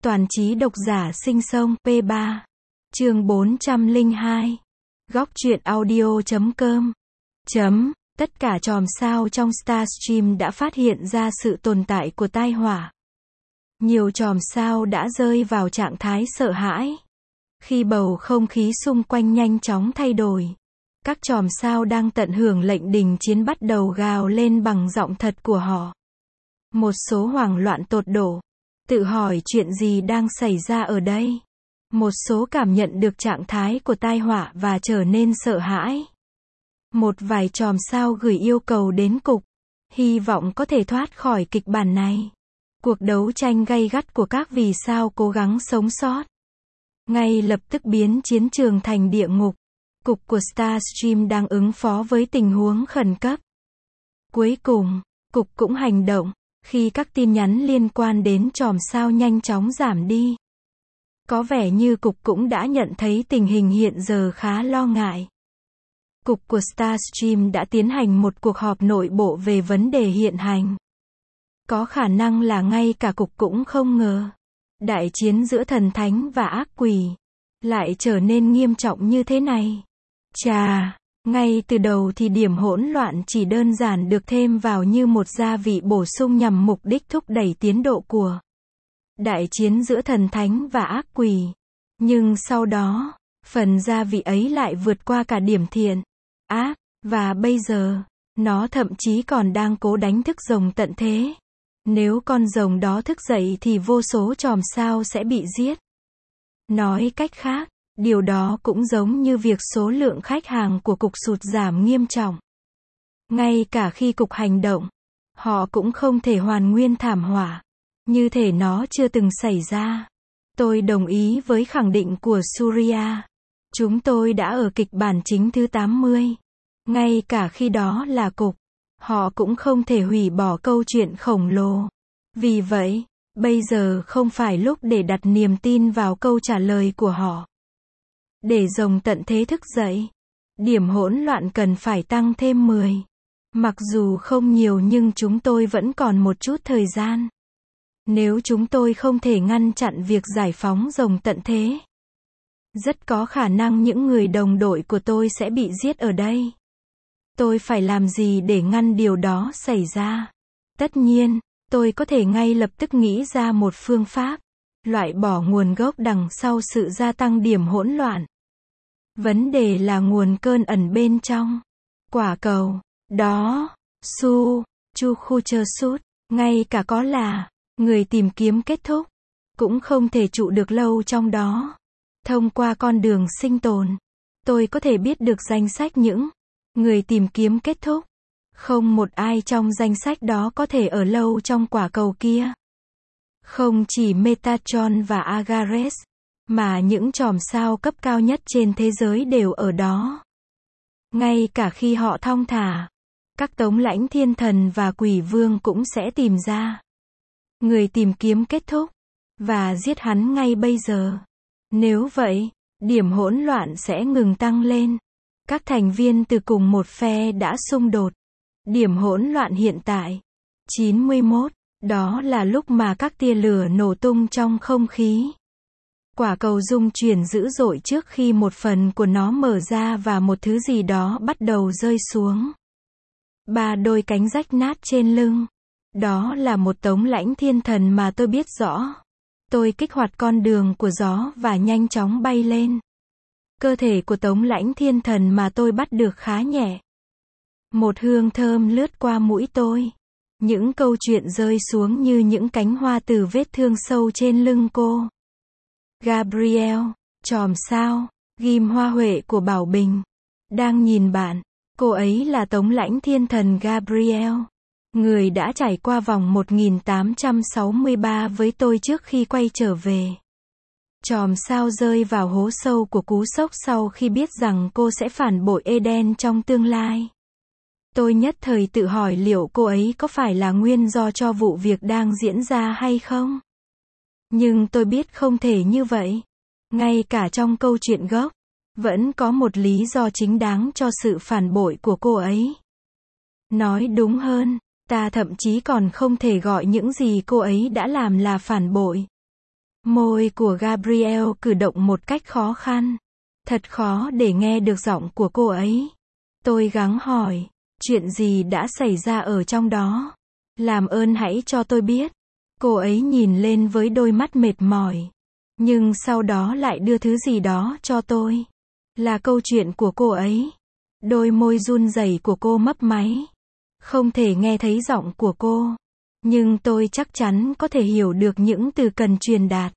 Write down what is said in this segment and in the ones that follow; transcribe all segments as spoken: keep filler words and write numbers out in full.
Toàn trí độc giả sinh sông P ba. Chương bốn trăm lẻ hai. Góc truyện audio chấm com. Chấm. Tất cả chòm sao trong Starstream đã phát hiện ra sự tồn tại của tai họa. Nhiều chòm sao đã rơi vào trạng thái sợ hãi. Khi bầu không khí xung quanh nhanh chóng thay đổi, các chòm sao đang tận hưởng lệnh đình chiến bắt đầu gào lên bằng giọng thật của họ. Một số hoảng loạn tột độ, tự hỏi chuyện gì đang xảy ra ở đây. Một số cảm nhận được trạng thái của tai họa và trở nên sợ hãi. Một vài chòm sao gửi yêu cầu đến cục, hy vọng có thể thoát khỏi kịch bản này. Cuộc đấu tranh gay gắt của các vì sao cố gắng sống sót ngay lập tức biến chiến trường thành địa ngục. Cục của Starstream đang ứng phó với tình huống khẩn cấp. Cuối cùng, cục cũng hành động, khi các tin nhắn liên quan đến chòm sao nhanh chóng giảm đi. Có vẻ như cục cũng đã nhận thấy tình hình hiện giờ khá lo ngại. Cục của Starstream đã tiến hành một cuộc họp nội bộ về vấn đề hiện hành. Có khả năng là ngay cả cục cũng không ngờ, đại chiến giữa thần thánh và ác quỷ lại trở nên nghiêm trọng như thế này. Chà, ngay từ đầu thì điểm hỗn loạn chỉ đơn giản được thêm vào như một gia vị bổ sung nhằm mục đích thúc đẩy tiến độ của đại chiến giữa thần thánh và ác quỷ. Nhưng sau đó, phần gia vị ấy lại vượt qua cả điểm thiện, ác, và bây giờ, nó thậm chí còn đang cố đánh thức rồng tận thế. Nếu con rồng đó thức dậy thì vô số chòm sao sẽ bị giết. Nói cách khác, điều đó cũng giống như việc số lượng khách hàng của cục sụt giảm nghiêm trọng. Ngay cả khi cục hành động, họ cũng không thể hoàn nguyên thảm họa, như thể nó chưa từng xảy ra. Tôi đồng ý với khẳng định của Surya. Chúng tôi đã ở kịch bản chính thứ tám mươi. Ngay cả khi đó là cục, họ cũng không thể hủy bỏ câu chuyện khổng lồ. Vì vậy, bây giờ không phải lúc để đặt niềm tin vào câu trả lời của họ. Để rồng tận thế thức dậy, điểm hỗn loạn cần phải tăng thêm mười. Mặc dù không nhiều nhưng chúng tôi vẫn còn một chút thời gian. Nếu chúng tôi không thể ngăn chặn việc giải phóng rồng tận thế, rất có khả năng những người đồng đội của tôi sẽ bị giết ở đây. Tôi phải làm gì để ngăn điều đó xảy ra? Tất nhiên, tôi có thể ngay lập tức nghĩ ra một phương pháp, loại bỏ nguồn gốc đằng sau sự gia tăng điểm hỗn loạn. Vấn đề là nguồn cơn ẩn bên trong. Quả cầu, đó, Su, Chu Khu Chơ Sút, ngay cả có là người tìm kiếm kết thúc, cũng không thể trụ được lâu trong đó. Thông qua con đường sinh tồn, tôi có thể biết được danh sách những người tìm kiếm kết thúc. Không một ai trong danh sách đó có thể ở lâu trong quả cầu kia. Không chỉ Metatron và Agares, mà những chòm sao cấp cao nhất trên thế giới đều ở đó. Ngay cả khi họ thong thả, các tống lãnh thiên thần và quỷ vương cũng sẽ tìm ra người tìm kiếm kết thúc, và giết hắn ngay bây giờ. Nếu vậy, điểm hỗn loạn sẽ ngừng tăng lên. Các thành viên từ cùng một phe đã xung đột. Điểm hỗn loạn hiện tại, chín mươi mốt, đó là lúc mà các tia lửa nổ tung trong không khí. Quả cầu rung chuyển dữ dội trước khi một phần của nó mở ra và một thứ gì đó bắt đầu rơi xuống. Ba đôi cánh rách nát trên lưng. Đó là một tống lãnh thiên thần mà tôi biết rõ. Tôi kích hoạt con đường của gió và nhanh chóng bay lên. Cơ thể của tống lãnh thiên thần mà tôi bắt được khá nhẹ. Một hương thơm lướt qua mũi tôi. Những câu chuyện rơi xuống như những cánh hoa từ vết thương sâu trên lưng cô. Gabriel, chòm sao, ghim hoa huệ của Bảo Bình, đang nhìn bạn. Cô ấy là tống lãnh thiên thần Gabriel, người đã trải qua vòng một nghìn tám trăm sáu mươi ba với tôi trước khi quay trở về. Chòm sao rơi vào hố sâu của cú sốc sau khi biết rằng cô sẽ phản bội Eden trong tương lai. Tôi nhất thời tự hỏi liệu cô ấy có phải là nguyên do cho vụ việc đang diễn ra hay không? Nhưng tôi biết không thể như vậy. Ngay cả trong câu chuyện gốc, vẫn có một lý do chính đáng cho sự phản bội của cô ấy. Nói đúng hơn, ta thậm chí còn không thể gọi những gì cô ấy đã làm là phản bội. Môi của Gabriel cử động một cách khó khăn. Thật khó để nghe được giọng của cô ấy. Tôi gắng hỏi, chuyện gì đã xảy ra ở trong đó? Làm ơn hãy cho tôi biết. Cô ấy nhìn lên với đôi mắt mệt mỏi. Nhưng sau đó lại đưa thứ gì đó cho tôi. Là câu chuyện của cô ấy. Đôi môi run rẩy của cô mấp máy. Không thể nghe thấy giọng của cô. Nhưng tôi chắc chắn có thể hiểu được những từ cần truyền đạt.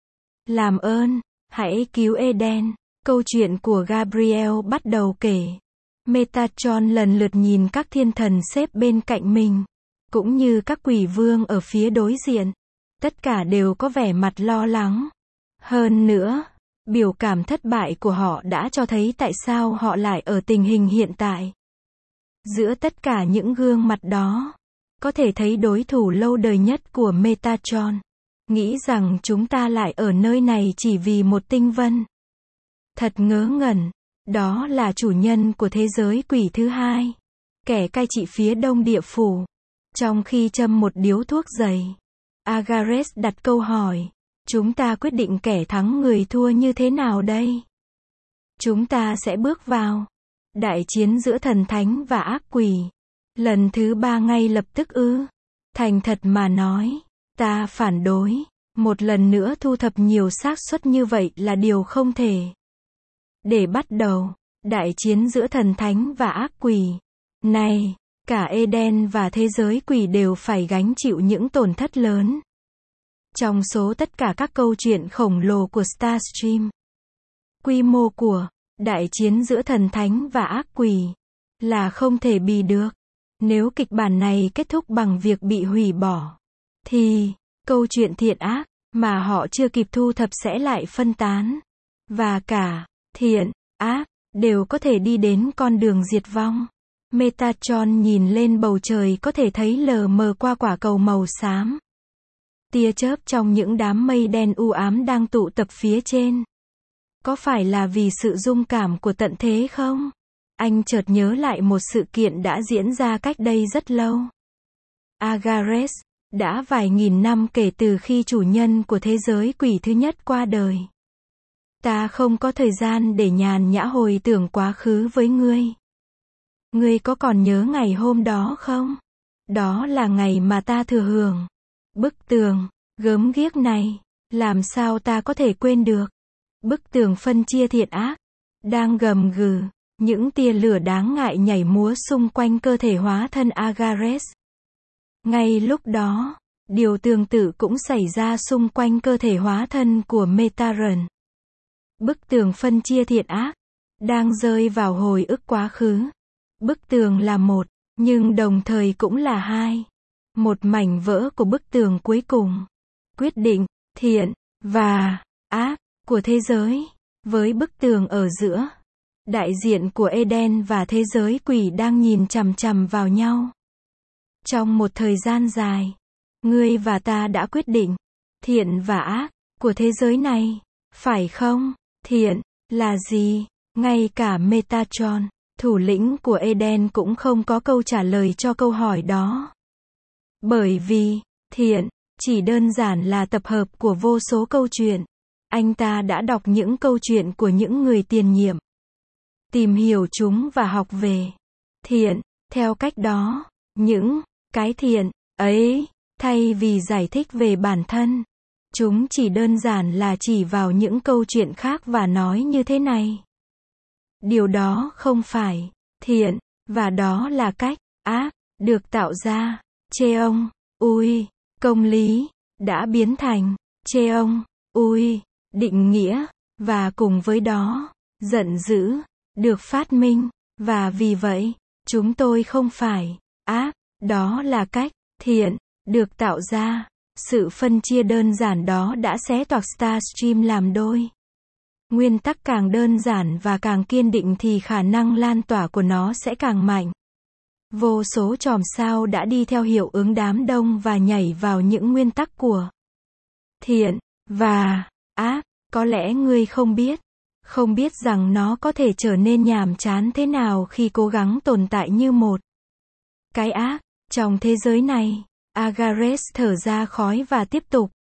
Làm ơn, hãy cứu Eden. Câu chuyện của Gabriel bắt đầu kể. Metatron lần lượt nhìn các thiên thần xếp bên cạnh mình. Cũng như các quỷ vương ở phía đối diện. Tất cả đều có vẻ mặt lo lắng. Hơn nữa, biểu cảm thất bại của họ đã cho thấy tại sao họ lại ở tình hình hiện tại. Giữa tất cả những gương mặt đó, có thể thấy đối thủ lâu đời nhất của Metatron. Nghĩ rằng chúng ta lại ở nơi này chỉ vì một tinh vân. Thật ngớ ngẩn. Đó là chủ nhân của thế giới quỷ thứ hai. Kẻ cai trị phía đông địa phủ. Trong khi châm một điếu thuốc dày, Agares đặt câu hỏi. Chúng ta quyết định kẻ thắng người thua như thế nào đây? Chúng ta sẽ bước vào đại chiến giữa thần thánh và ác quỷ. Lần thứ ba ngay lập tức ư? Thành thật mà nói, ta phản đối. Một lần nữa thu thập nhiều xác suất như vậy là điều không thể. Để bắt đầu, đại chiến giữa thần thánh và ác quỷ. Này, cả Eden và thế giới quỷ đều phải gánh chịu những tổn thất lớn. Trong số tất cả các câu chuyện khổng lồ của Starstream, quy mô của đại chiến giữa thần thánh và ác quỷ là không thể bì được. Nếu kịch bản này kết thúc bằng việc bị hủy bỏ, thì câu chuyện thiện ác mà họ chưa kịp thu thập sẽ lại phân tán. Và cả thiện, ác đều có thể đi đến con đường diệt vong. Metatron nhìn lên bầu trời có thể thấy lờ mờ qua quả cầu màu xám. Tia chớp trong những đám mây đen u ám đang tụ tập phía trên. Có phải là vì sự rung cảm của tận thế không? Anh chợt nhớ lại một sự kiện đã diễn ra cách đây rất lâu. Agares, đã vài nghìn năm kể từ khi chủ nhân của thế giới quỷ thứ nhất qua đời. Ta không có thời gian để nhàn nhã hồi tưởng quá khứ với ngươi. Ngươi có còn nhớ ngày hôm đó không? Đó là ngày mà ta thừa hưởng. Bức tường, gớm ghiếc này, làm sao ta có thể quên được? Bức tường phân chia thiện ác, đang gầm gừ, những tia lửa đáng ngại nhảy múa xung quanh cơ thể hóa thân Agares. Ngay lúc đó, điều tương tự cũng xảy ra xung quanh cơ thể hóa thân của Metaron. Bức tường phân chia thiện ác, đang rơi vào hồi ức quá khứ. Bức tường là một, nhưng đồng thời cũng là hai. Một mảnh vỡ của bức tường cuối cùng. Quyết định, thiện, và ác, của thế giới. Với bức tường ở giữa, đại diện của Eden và thế giới quỷ đang nhìn chằm chằm vào nhau. Trong một thời gian dài, ngươi và ta đã quyết định, thiện và ác, của thế giới này, phải không? Thiện, là gì? Ngay cả Metatron, thủ lĩnh của Eden cũng không có câu trả lời cho câu hỏi đó. Bởi vì, thiện, chỉ đơn giản là tập hợp của vô số câu chuyện. Anh ta đã đọc những câu chuyện của những người tiền nhiệm. Tìm hiểu chúng và học về thiện, theo cách đó, những cái thiện ấy, thay vì giải thích về bản thân. Chúng chỉ đơn giản là chỉ vào những câu chuyện khác và nói như thế này. Điều đó không phải thiện, và đó là cách ác được tạo ra. Chê ông, ui, công lý, đã biến thành chê ông, ui, định nghĩa, và cùng với đó, giận dữ, được phát minh, và vì vậy, chúng tôi không phải ác, đó là cách thiện được tạo ra. Sự phân chia đơn giản đó đã xé toạc Starstream làm đôi. Nguyên tắc càng đơn giản và càng kiên định thì khả năng lan tỏa của nó sẽ càng mạnh. Vô số chòm sao đã đi theo hiệu ứng đám đông và nhảy vào những nguyên tắc của thiện và ác. Có lẽ ngươi không biết, không biết rằng nó có thể trở nên nhàm chán thế nào khi cố gắng tồn tại như một cái ác trong thế giới này. Agares thở ra khói và tiếp tục.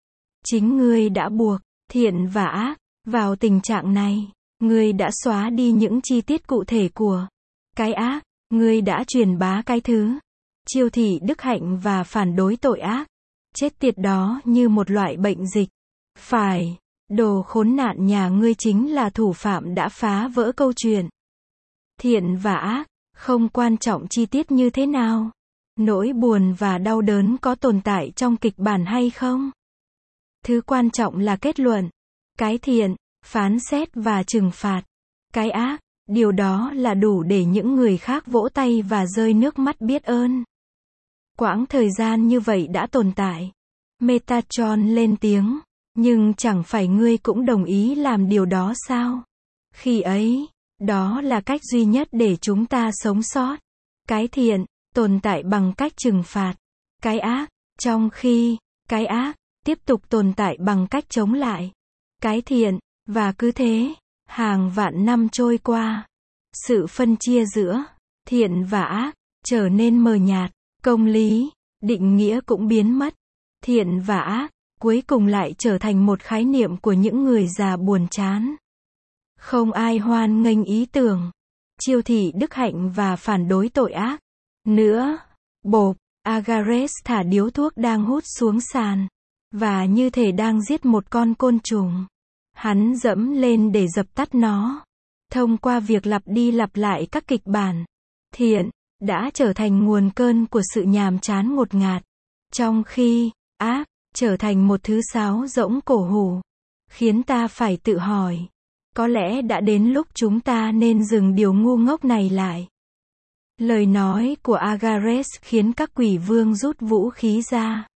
Chính ngươi đã buộc thiện và ác vào tình trạng này. Ngươi đã xóa đi những chi tiết cụ thể của cái ác. Ngươi đã truyền bá cái thứ chiêu thị đức hạnh và phản đối tội ác. Chết tiệt đó như một loại bệnh dịch. Phải, đồ khốn nạn nhà ngươi chính là thủ phạm đã phá vỡ câu chuyện. Thiện và ác, không quan trọng chi tiết như thế nào. Nỗi buồn và đau đớn có tồn tại trong kịch bản hay không? Thứ quan trọng là kết luận. Cái thiện, phán xét và trừng phạt. Cái ác, điều đó là đủ để những người khác vỗ tay và rơi nước mắt biết ơn. Quãng thời gian như vậy đã tồn tại. Metatron lên tiếng. Nhưng chẳng phải ngươi cũng đồng ý làm điều đó sao? Khi ấy, đó là cách duy nhất để chúng ta sống sót. Cái thiện, tồn tại bằng cách trừng phạt. Cái ác, trong khi, cái ác, tiếp tục tồn tại bằng cách chống lại. Cái thiện, và cứ thế, hàng vạn năm trôi qua. Sự phân chia giữa thiện và ác, trở nên mờ nhạt. Công lý, định nghĩa cũng biến mất. Thiện và ác, cuối cùng lại trở thành một khái niệm của những người già buồn chán. Không ai hoan nghênh ý tưởng chiêu thị đức hạnh và phản đối tội ác nữa. Bộp, Agares thả điếu thuốc đang hút xuống sàn, và như thể đang giết một con côn trùng. Hắn dẫm lên để dập tắt nó. Thông qua việc lặp đi lặp lại các kịch bản, thiện đã trở thành nguồn cơn của sự nhàm chán ngột ngạt, trong khi ác trở thành một thứ sáo rỗng cổ hủ, khiến ta phải tự hỏi, có lẽ đã đến lúc chúng ta nên dừng điều ngu ngốc này lại. Lời nói của Agares khiến các quỷ vương rút vũ khí ra.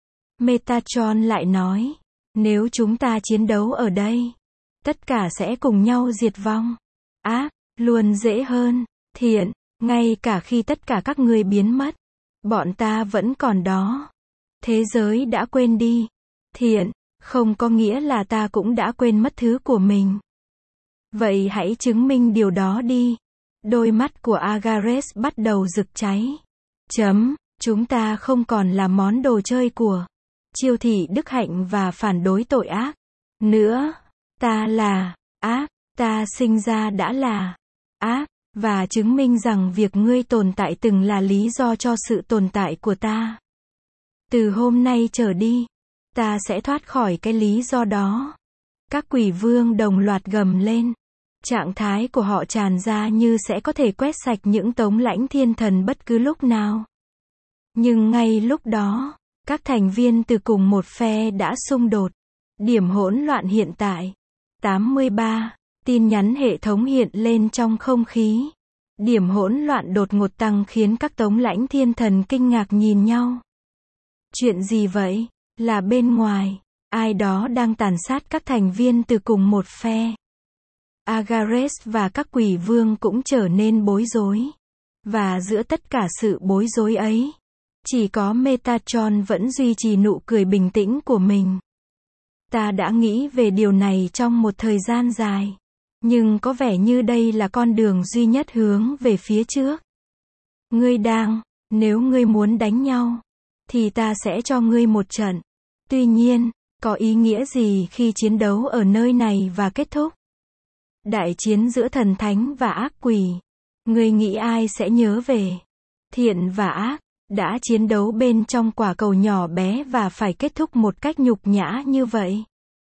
Metatron lại nói, nếu chúng ta chiến đấu ở đây, tất cả sẽ cùng nhau diệt vong. Ác luôn dễ hơn thiện, ngay cả khi tất cả các ngươi biến mất, bọn ta vẫn còn đó. Thế giới đã quên đi thiện, không có nghĩa là ta cũng đã quên mất thứ của mình. Vậy hãy chứng minh điều đó đi. Đôi mắt của Agares bắt đầu rực cháy. Chấm, chúng ta không còn là món đồ chơi của chiêu thị đức hạnh và phản đối tội ác nữa. Ta là ác, ta sinh ra đã là ác, và chứng minh rằng việc ngươi tồn tại từng là lý do cho sự tồn tại của ta. Từ hôm nay trở đi, ta sẽ thoát khỏi cái lý do đó. Các quỷ vương đồng loạt gầm lên. Trạng thái của họ tràn ra như sẽ có thể quét sạch những tống lãnh thiên thần bất cứ lúc nào. Nhưng ngay lúc đó, các thành viên từ cùng một phe đã xung đột. Điểm hỗn loạn hiện tại. tám mươi ba. Tin nhắn hệ thống hiện lên trong không khí. Điểm hỗn loạn đột ngột tăng khiến các tống lãnh thiên thần kinh ngạc nhìn nhau. Chuyện gì vậy? Là bên ngoài, ai đó đang tàn sát các thành viên từ cùng một phe. Agares và các quỷ vương cũng trở nên bối rối. Và giữa tất cả sự bối rối ấy, chỉ có Metatron vẫn duy trì nụ cười bình tĩnh của mình. Ta đã nghĩ về điều này trong một thời gian dài. Nhưng có vẻ như đây là con đường duy nhất hướng về phía trước. Ngươi đang, nếu ngươi muốn đánh nhau, thì ta sẽ cho ngươi một trận. Tuy nhiên, có ý nghĩa gì khi chiến đấu ở nơi này và kết thúc? Đại chiến giữa thần thánh và ác quỷ. Ngươi nghĩ ai sẽ nhớ về? Thiện và ác đã chiến đấu bên trong quả cầu nhỏ bé và phải kết thúc một cách nhục nhã như vậy.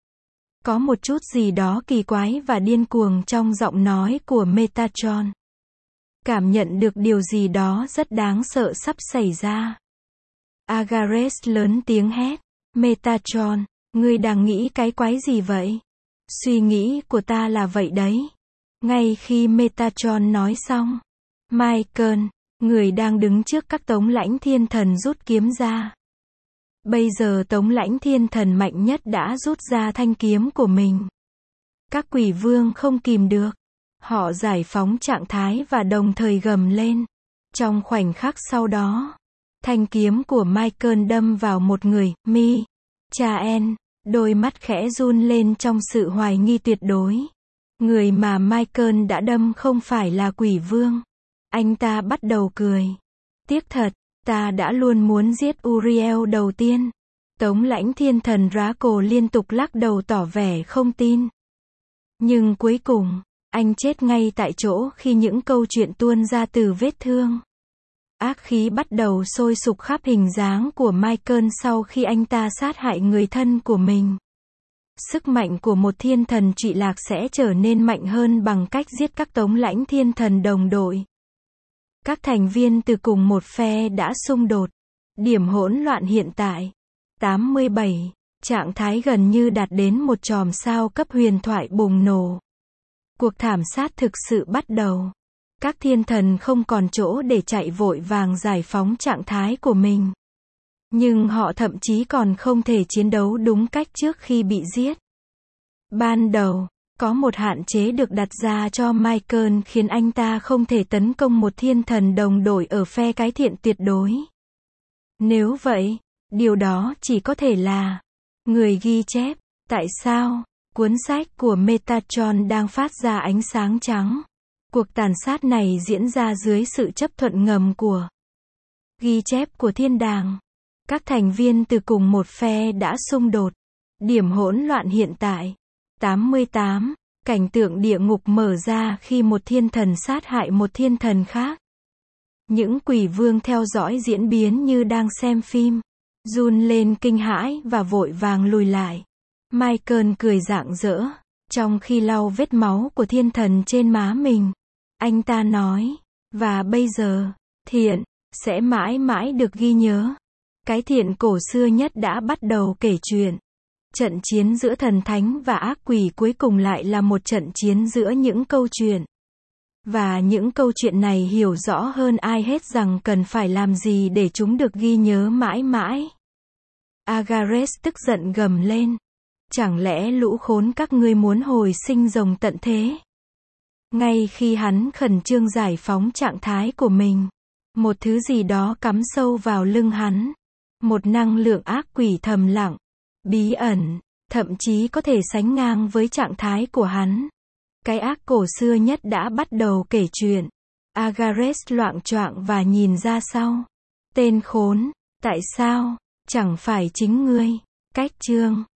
Có một chút gì đó kỳ quái và điên cuồng trong giọng nói của Metatron. Cảm nhận được điều gì đó rất đáng sợ sắp xảy ra. Agares lớn tiếng hét. Metatron, ngươi đang nghĩ cái quái gì vậy? Suy nghĩ của ta là vậy đấy. Ngay khi Metatron nói xong, Michael, người đang đứng trước các tống lãnh thiên thần rút kiếm ra. Bây giờ tống lãnh thiên thần mạnh nhất đã rút ra thanh kiếm của mình. Các quỷ vương không kìm được. Họ giải phóng trạng thái và đồng thời gầm lên. Trong khoảnh khắc sau đó, thanh kiếm của Michael đâm vào một người, Mi. Chael, đôi mắt khẽ run lên trong sự hoài nghi tuyệt đối. Người mà Michael đã đâm không phải là quỷ vương. Anh ta bắt đầu cười. Tiếc thật, ta đã luôn muốn giết Uriel đầu tiên. Tống lãnh thiên thần Draco liên tục lắc đầu tỏ vẻ không tin. Nhưng cuối cùng, anh chết ngay tại chỗ khi những câu chuyện tuôn ra từ vết thương. Ác khí bắt đầu sôi sục khắp hình dáng của Michael sau khi anh ta sát hại người thân của mình. Sức mạnh của một thiên thần trụy lạc sẽ trở nên mạnh hơn bằng cách giết các tống lãnh thiên thần đồng đội. Các thành viên từ cùng một phe đã xung đột. Điểm hỗn loạn hiện tại. tám mươi bảy. Trạng thái gần như đạt đến một chòm sao cấp huyền thoại bùng nổ. Cuộc thảm sát thực sự bắt đầu. Các thiên thần không còn chỗ để chạy, vội vàng giải phóng trạng thái của mình. Nhưng họ thậm chí còn không thể chiến đấu đúng cách trước khi bị giết. Ban đầu, có một hạn chế được đặt ra cho Michael khiến anh ta không thể tấn công một thiên thần đồng đội ở phe cái thiện tuyệt đối. Nếu vậy, điều đó chỉ có thể là người ghi chép. Tại sao? Cuốn sách của Metatron đang phát ra ánh sáng trắng. Cuộc tàn sát này diễn ra dưới sự chấp thuận ngầm của ghi chép của thiên đàng. Các thành viên từ cùng một phe đã xung đột. Điểm hỗn loạn hiện tại. tám mươi tám. Cảnh tượng địa ngục mở ra khi một thiên thần sát hại một thiên thần khác. Những quỷ vương theo dõi diễn biến như đang xem phim. Run lên kinh hãi và vội vàng lùi lại. Michael cười rạng rỡ, trong khi lau vết máu của thiên thần trên má mình. Anh ta nói, và bây giờ, thiện, sẽ mãi mãi được ghi nhớ. Cái thiện cổ xưa nhất đã bắt đầu kể chuyện. Trận chiến giữa thần thánh và ác quỷ cuối cùng lại là một trận chiến giữa những câu chuyện. Và những câu chuyện này hiểu rõ hơn ai hết rằng cần phải làm gì để chúng được ghi nhớ mãi mãi. Agares tức giận gầm lên. Chẳng lẽ lũ khốn các ngươi muốn hồi sinh rồng tận thế? Ngay khi hắn khẩn trương giải phóng trạng thái của mình, một thứ gì đó cắm sâu vào lưng hắn. Một năng lượng ác quỷ thầm lặng, bí ẩn, thậm chí có thể sánh ngang với trạng thái của hắn. Cái ác cổ xưa nhất đã bắt đầu kể chuyện. Agares loạng choạng và nhìn ra sau. Tên khốn, tại sao? Chẳng phải chính ngươi. Cách chương